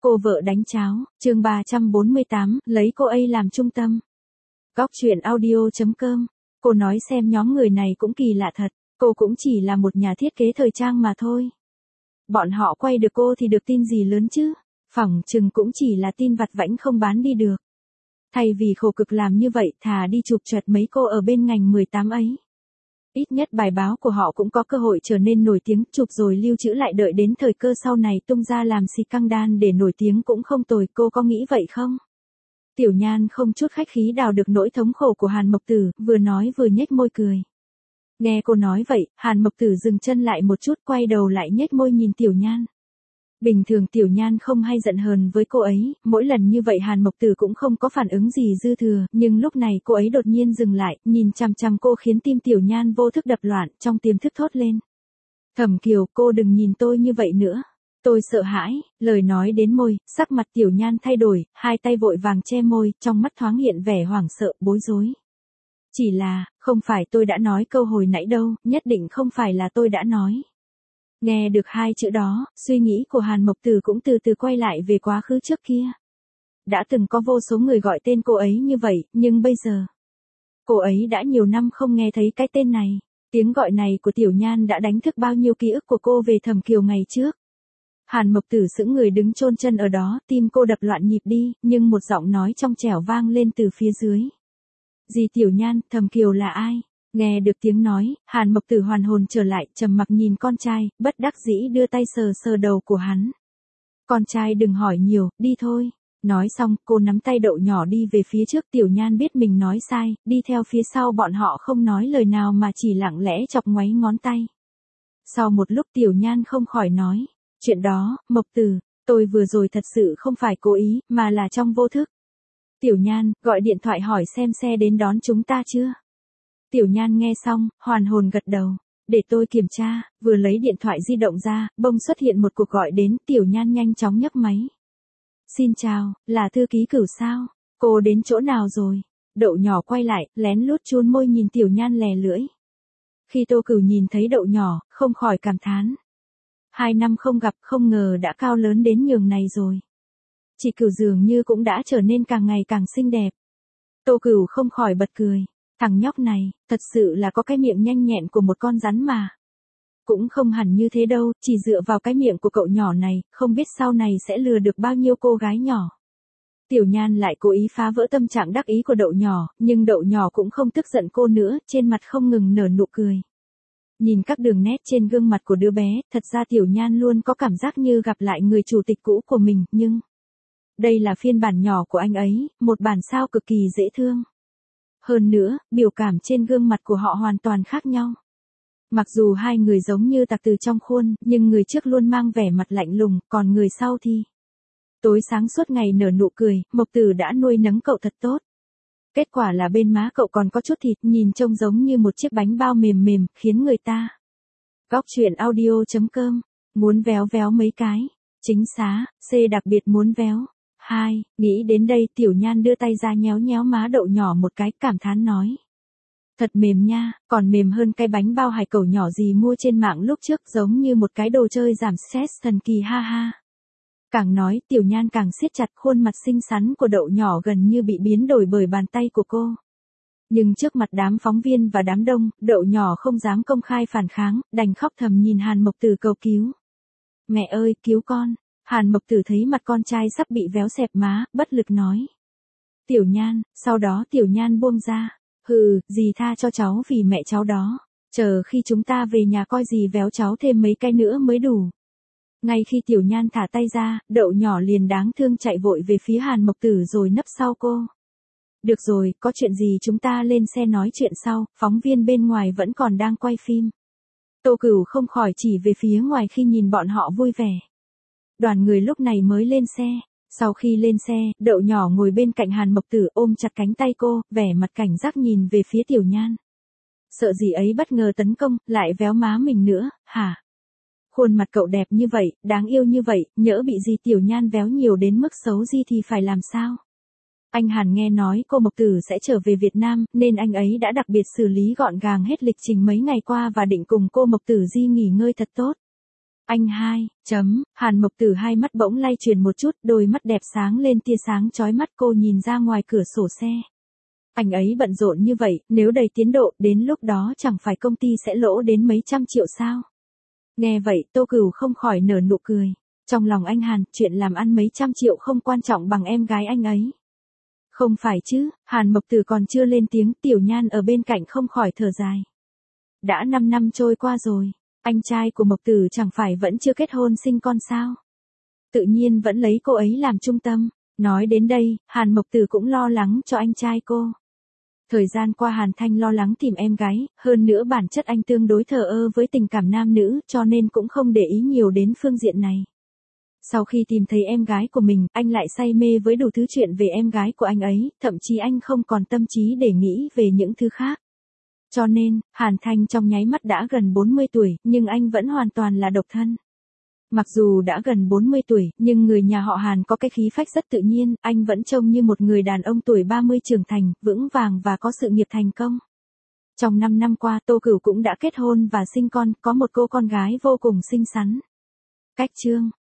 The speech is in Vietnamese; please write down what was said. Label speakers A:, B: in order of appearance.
A: Cô vợ đánh cháo, chương 348, lấy cô ấy làm trung tâm. Góc chuyện audio.com. Cô nói xem nhóm người này cũng kỳ lạ thật, cô cũng chỉ là một nhà thiết kế thời trang mà thôi. Bọn họ quay được cô thì được tin gì lớn chứ, phỏng chừng cũng chỉ là tin vặt vãnh không bán đi được. Thay vì khổ cực làm như vậy thà đi chụp choẹt mấy cô ở bên ngành 18 ấy. Ít nhất bài báo của họ cũng có cơ hội trở nên nổi tiếng, chụp rồi lưu trữ lại đợi đến thời cơ sau này tung ra làm xì căng đan để nổi tiếng cũng không tồi, cô có nghĩ vậy không? Tiểu Nhan không chút khách khí đào được nỗi thống khổ của Hàn Mộc Tử, vừa nói vừa nhếch môi cười. Nghe cô nói vậy, Hàn Mộc Tử dừng chân lại một chút, quay đầu lại nhếch môi nhìn Tiểu Nhan. Bình thường Tiểu Nhan không hay giận hờn với cô ấy, mỗi lần như vậy Hàn Mộc Tử cũng không có phản ứng gì dư thừa, nhưng lúc này cô ấy đột nhiên dừng lại, nhìn chằm chằm cô khiến tim Tiểu Nhan vô thức đập loạn, trong tiềm thức thốt lên. Thẩm Kiều, cô đừng nhìn tôi như vậy nữa. Tôi sợ hãi, lời nói đến môi, sắc mặt Tiểu Nhan thay đổi, hai tay vội vàng che môi, trong mắt thoáng hiện vẻ hoảng sợ, bối rối. Chỉ là, không phải tôi đã nói câu hồi nãy đâu, nhất định không phải là tôi đã nói. Nghe được hai chữ đó, suy nghĩ của Hàn Mộc Tử cũng từ từ quay lại về quá khứ trước kia. Đã từng có vô số người gọi tên cô ấy như vậy, nhưng bây giờ, cô ấy đã nhiều năm không nghe thấy cái tên này. Tiếng gọi này của Tiểu Nhan đã đánh thức bao nhiêu ký ức của cô về Thẩm Kiều ngày trước. Hàn Mộc Tử sững người đứng chôn chân ở đó, tim cô đập loạn nhịp đi, nhưng một giọng nói trong trẻo vang lên từ phía dưới. Dì Tiểu Nhan, Thẩm Kiều là ai? Nghe được tiếng nói, Hàn Mộc Tử hoàn hồn trở lại, trầm mặc nhìn con trai, bất đắc dĩ đưa tay sờ sờ đầu của hắn. Con trai đừng hỏi nhiều, đi thôi. Nói xong, cô nắm tay Đậu Nhỏ đi về phía trước. Tiểu Nhan biết mình nói sai, đi theo phía sau bọn họ không nói lời nào mà chỉ lặng lẽ chọc ngoáy ngón tay. Sau một lúc Tiểu Nhan không khỏi nói, chuyện đó, Mộc Tử, tôi vừa rồi thật sự không phải cố ý, mà là trong vô thức. Tiểu Nhan, gọi điện thoại hỏi xem xe đến đón chúng ta chưa? Tiểu Nhan nghe xong, hoàn hồn gật đầu. Để tôi kiểm tra, vừa lấy điện thoại di động ra, bỗng xuất hiện một cuộc gọi đến, Tiểu Nhan nhanh chóng nhấc máy. Xin chào, là thư ký Cửu sao? Cô đến chỗ nào rồi? Đậu Nhỏ quay lại, lén lút chun môi nhìn Tiểu Nhan lè lưỡi. Khi Tô Cửu nhìn thấy Đậu Nhỏ, không khỏi cảm thán. 2 năm không gặp, không ngờ đã cao lớn đến nhường này rồi. Chị Cửu dường như cũng đã trở nên càng ngày càng xinh đẹp. Tô Cửu không khỏi bật cười. Thằng nhóc này, thật sự là có cái miệng nhanh nhẹn của một con rắn mà. Cũng không hẳn như thế đâu, chỉ dựa vào cái miệng của cậu nhỏ này, không biết sau này sẽ lừa được bao nhiêu cô gái nhỏ. Tiểu Nhan lại cố ý phá vỡ tâm trạng đắc ý của Đậu Nhỏ, nhưng Đậu Nhỏ cũng không tức giận cô nữa, trên mặt không ngừng nở nụ cười. Nhìn các đường nét trên gương mặt của đứa bé, thật ra Tiểu Nhan luôn có cảm giác như gặp lại người chủ tịch cũ của mình, nhưng đây là phiên bản nhỏ của anh ấy, một bản sao cực kỳ dễ thương. Hơn nữa, biểu cảm trên gương mặt của họ hoàn toàn khác nhau. Mặc dù hai người giống như tặc từ trong khuôn, nhưng người trước luôn mang vẻ mặt lạnh lùng, còn người sau thì tối sáng suốt ngày nở nụ cười. Mộc Tử đã nuôi nấng cậu thật tốt. Kết quả là bên má cậu còn có chút thịt, nhìn trông giống như một chiếc bánh bao mềm mềm, khiến người ta. Góc chuyện audio.com. Muốn véo véo mấy cái. Chính xá, C đặc biệt muốn véo. 2, nghĩ đến đây Tiểu Nhan đưa tay ra nhéo nhéo má Đậu Nhỏ một cái, cảm thán nói. Thật mềm nha, còn mềm hơn cái bánh bao hải cẩu nhỏ gì mua trên mạng lúc trước, giống như một cái đồ chơi giảm stress thần kỳ ha ha. Càng nói, Tiểu Nhan càng siết chặt, khuôn mặt xinh xắn của Đậu Nhỏ gần như bị biến đổi bởi bàn tay của cô. Nhưng trước mặt đám phóng viên và đám đông, Đậu Nhỏ không dám công khai phản kháng, đành khóc thầm nhìn Hàn Mộc Tử cầu cứu. Mẹ ơi, cứu con. Hàn Mộc Tử thấy mặt con trai sắp bị véo xẹp má, bất lực nói. Tiểu Nhan, sau đó Tiểu Nhan buông ra. Hừ, dì tha cho cháu vì mẹ cháu đó. Chờ khi chúng ta về nhà coi dì véo cháu thêm mấy cái nữa mới đủ. Ngay khi Tiểu Nhan thả tay ra, Đậu Nhỏ liền đáng thương chạy vội về phía Hàn Mộc Tử rồi nấp sau cô. Được rồi, có chuyện gì chúng ta lên xe nói chuyện sau, phóng viên bên ngoài vẫn còn đang quay phim. Tô Cửu không khỏi chỉ về phía ngoài khi nhìn bọn họ vui vẻ. Đoàn người lúc này mới lên xe. Sau khi lên xe, Đậu Nhỏ ngồi bên cạnh Hàn Mộc Tử ôm chặt cánh tay cô, vẻ mặt cảnh giác nhìn về phía Tiểu Nhan. Sợ gì ấy bất ngờ tấn công, lại véo má mình nữa, hả? Khuôn mặt cậu đẹp như vậy, đáng yêu như vậy, nhỡ bị gì Tiểu Nhan véo nhiều đến mức xấu gì thì phải làm sao? Anh Hàn nghe nói cô Mộc Tử sẽ trở về Việt Nam, nên anh ấy đã đặc biệt xử lý gọn gàng hết lịch trình mấy ngày qua và định cùng cô Mộc Tử Di nghỉ ngơi thật tốt. Anh hai, Hàn Mộc Tử hai mắt bỗng lay chuyển một chút, đôi mắt đẹp sáng lên tia sáng chói mắt, cô nhìn ra ngoài cửa sổ xe. Anh ấy bận rộn như vậy, nếu đầy tiến độ, đến lúc đó chẳng phải công ty sẽ lỗ đến mấy trăm triệu sao? Nghe vậy, Tô Cửu không khỏi nở nụ cười. Trong lòng anh Hàn, chuyện làm ăn mấy trăm triệu không quan trọng bằng em gái anh ấy. Không phải chứ, Hàn Mộc Tử còn chưa lên tiếng, Tiểu Nhan ở bên cạnh không khỏi thở dài. Đã 5 năm trôi qua rồi, anh trai của Mộc Tử chẳng phải vẫn chưa kết hôn sinh con sao? Tự nhiên vẫn lấy cô ấy làm trung tâm. Nói đến đây, Hàn Mộc Tử cũng lo lắng cho anh trai cô. Thời gian qua Hàn Thanh lo lắng tìm em gái, hơn nữa bản chất anh tương đối thờ ơ với tình cảm nam nữ, cho nên cũng không để ý nhiều đến phương diện này. Sau khi tìm thấy em gái của mình, anh lại say mê với đủ thứ chuyện về em gái của anh ấy, thậm chí anh không còn tâm trí để nghĩ về những thứ khác. Cho nên, Hàn Thanh trong nháy mắt đã gần 40 tuổi, nhưng anh vẫn hoàn toàn là độc thân. Mặc dù đã gần 40 tuổi, nhưng người nhà họ Hàn có cái khí phách rất tự nhiên, anh vẫn trông như một người đàn ông tuổi 30 trưởng thành, vững vàng và có sự nghiệp thành công. Trong 5 năm qua, Tô Cửu cũng đã kết hôn và sinh con, có một cô con gái vô cùng xinh xắn. Cách chương